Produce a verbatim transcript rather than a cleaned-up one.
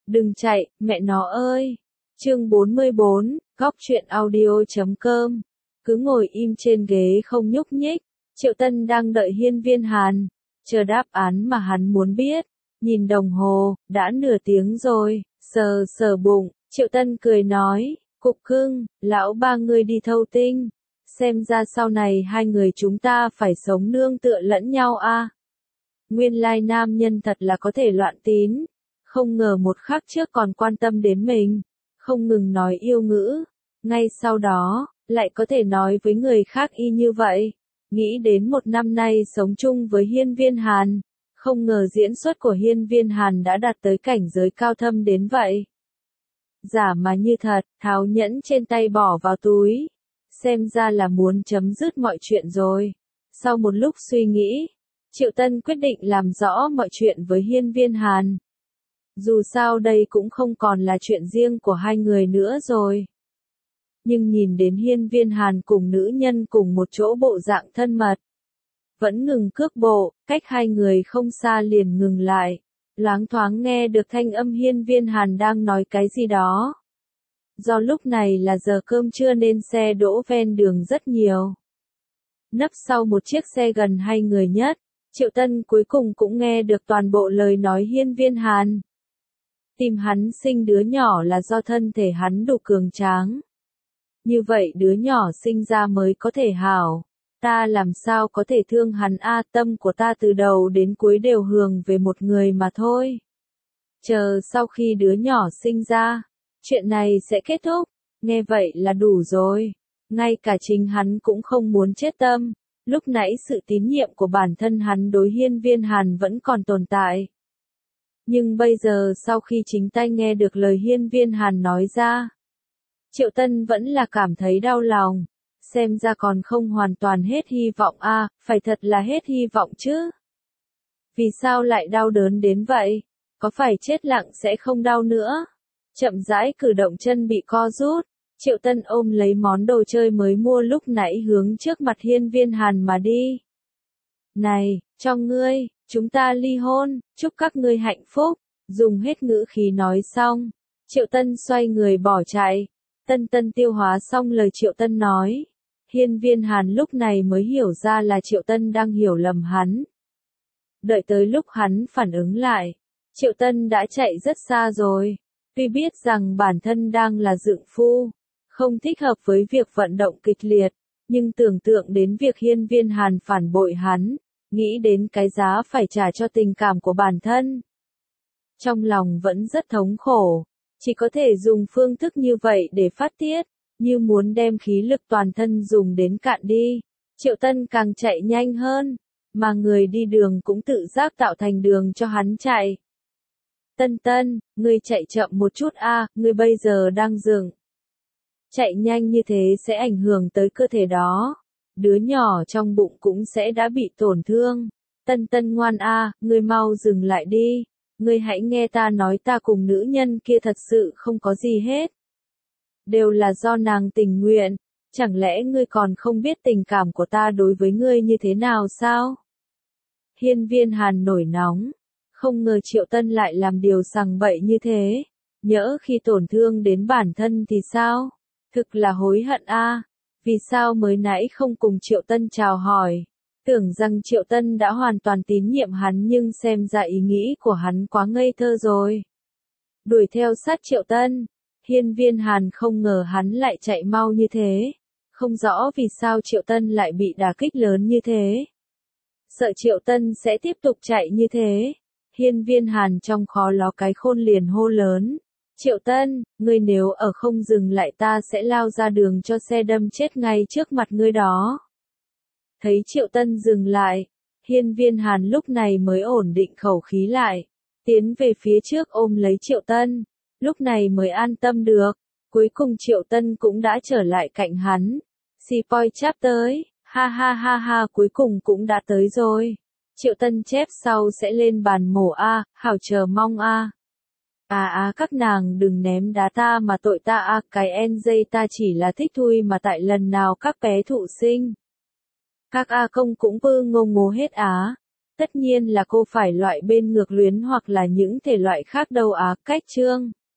Đừng chạy, mẹ nó ơi. Chương bốn mươi bốn, góc truyện audio chấm com. Cứ ngồi im trên ghế không nhúc nhích, Triệu Tân đang đợi Hiên Viên Hàn, chờ đáp án mà hắn muốn biết. Nhìn đồng hồ, đã nửa tiếng rồi, sờ sờ bụng, Triệu Tân cười nói, cục cưng, lão ba ngươi đi thâu tinh. Xem ra sau này hai người chúng ta phải sống nương tựa lẫn nhau a. À. Nguyên lai nam nhân thật là có thể loạn tín, không ngờ một khắc trước còn quan tâm đến mình, không ngừng nói yêu ngữ, ngay sau đó, lại có thể nói với người khác y như vậy. Nghĩ đến một năm nay sống chung với Hiên Viên Hàn, không ngờ diễn xuất của Hiên Viên Hàn đã đạt tới cảnh giới cao thâm đến vậy. Giả mà như thật, tháo nhẫn trên tay bỏ vào túi, xem ra là muốn chấm dứt mọi chuyện rồi. Sau một lúc suy nghĩ, Triệu Tân quyết định làm rõ mọi chuyện với Hiên Viên Hàn. Dù sao đây cũng không còn là chuyện riêng của hai người nữa rồi. Nhưng nhìn đến Hiên Viên Hàn cùng nữ nhân cùng một chỗ bộ dạng thân mật, vẫn ngừng cước bộ, cách hai người không xa liền ngừng lại. Loáng thoáng nghe được thanh âm Hiên Viên Hàn đang nói cái gì đó. Do lúc này là giờ cơm trưa nên xe đỗ ven đường rất nhiều. Nấp sau một chiếc xe gần hai người nhất, Triệu Tân cuối cùng cũng nghe được toàn bộ lời nói Hiên Viên Hàn. Tìm hắn sinh đứa nhỏ là do thân thể hắn đủ cường tráng. Như vậy đứa nhỏ sinh ra mới có thể hảo. Ta làm sao có thể thương hắn a, tâm của ta từ đầu đến cuối đều hướng về một người mà thôi. Chờ sau khi đứa nhỏ sinh ra, chuyện này sẽ kết thúc, nghe vậy là đủ rồi. Ngay cả chính hắn cũng không muốn chết tâm, lúc nãy sự tín nhiệm của bản thân hắn đối Hiên Viên Hàn vẫn còn tồn tại. Nhưng bây giờ sau khi chính tay nghe được lời Hiên Viên Hàn nói ra, Triệu Tân vẫn là cảm thấy đau lòng. Xem ra còn không hoàn toàn hết hy vọng a, à, phải thật là hết hy vọng chứ. Vì sao lại đau đớn đến vậy? Có phải chết lặng sẽ không đau nữa? Chậm rãi cử động chân bị co rút, Triệu Tân ôm lấy món đồ chơi mới mua lúc nãy hướng trước mặt Hiên Viên Hàn mà đi. Này, cho ngươi, chúng ta ly hôn, chúc các ngươi hạnh phúc. Dùng hết ngữ khí nói xong, Triệu Tân xoay người bỏ chạy. Tân Tân tiêu hóa xong lời Triệu Tân nói. Hiên Viên Hàn lúc này mới hiểu ra là Triệu Tân đang hiểu lầm hắn. Đợi tới lúc hắn phản ứng lại, Triệu Tân đã chạy rất xa rồi. Tuy biết rằng bản thân đang là dượng phu, không thích hợp với việc vận động kịch liệt, nhưng tưởng tượng đến việc Hiên Viên Hàn phản bội hắn, nghĩ đến cái giá phải trả cho tình cảm của bản thân. Trong lòng vẫn rất thống khổ, chỉ có thể dùng phương thức như vậy để phát tiết, như muốn đem khí lực toàn thân dùng đến cạn đi. Triệu Tân càng chạy nhanh hơn, mà người đi đường cũng tự giác tạo thành đường cho hắn chạy. Tân Tân, ngươi chạy chậm một chút a, à, ngươi bây giờ đang dừng. Chạy nhanh như thế sẽ ảnh hưởng tới cơ thể đó. Đứa nhỏ trong bụng cũng sẽ đã bị tổn thương. Tân Tân ngoan a, à, ngươi mau dừng lại đi. Ngươi hãy nghe ta nói, ta cùng nữ nhân kia thật sự không có gì hết. Đều là do nàng tình nguyện, chẳng lẽ ngươi còn không biết tình cảm của ta đối với ngươi như thế nào sao? Hiên Viên Hàn nổi nóng, không ngờ Triệu Tân lại làm điều sằng bậy như thế, nhỡ khi tổn thương đến bản thân thì sao? Thực là hối hận a, à. Vì sao mới nãy không cùng Triệu Tân chào hỏi? Tưởng rằng Triệu Tân đã hoàn toàn tín nhiệm hắn nhưng xem ra ý nghĩ của hắn quá ngây thơ rồi. Đuổi theo sát Triệu Tân, Hiên Viên Hàn không ngờ hắn lại chạy mau như thế. Không rõ vì sao Triệu Tân lại bị đả kích lớn như thế. Sợ Triệu Tân sẽ tiếp tục chạy như thế. Hiên Viên Hàn trong khó ló cái khôn liền hô lớn. Triệu Tân, ngươi nếu ở không dừng lại ta sẽ lao ra đường cho xe đâm chết ngay trước mặt ngươi đó. Thấy Triệu Tân dừng lại, Hiên Viên Hàn lúc này mới ổn định khẩu khí lại, tiến về phía trước ôm lấy Triệu Tân, lúc này mới an tâm được. Cuối cùng Triệu Tân cũng đã trở lại cạnh hắn. Si poi cháp tới, ha ha ha ha, cuối cùng cũng đã tới rồi. Triệu Tân chép sau sẽ lên bàn mổ a, hảo chờ mong a. À à các nàng đừng ném đá ta mà tội ta a, cái en gi ta chỉ là thích thui mà tại lần nào các bé thụ sinh. Các A công cũng bư ngô ngố hết á. Tất nhiên là cô phải loại bên ngược luyến hoặc là những thể loại khác đâu á, cách chương.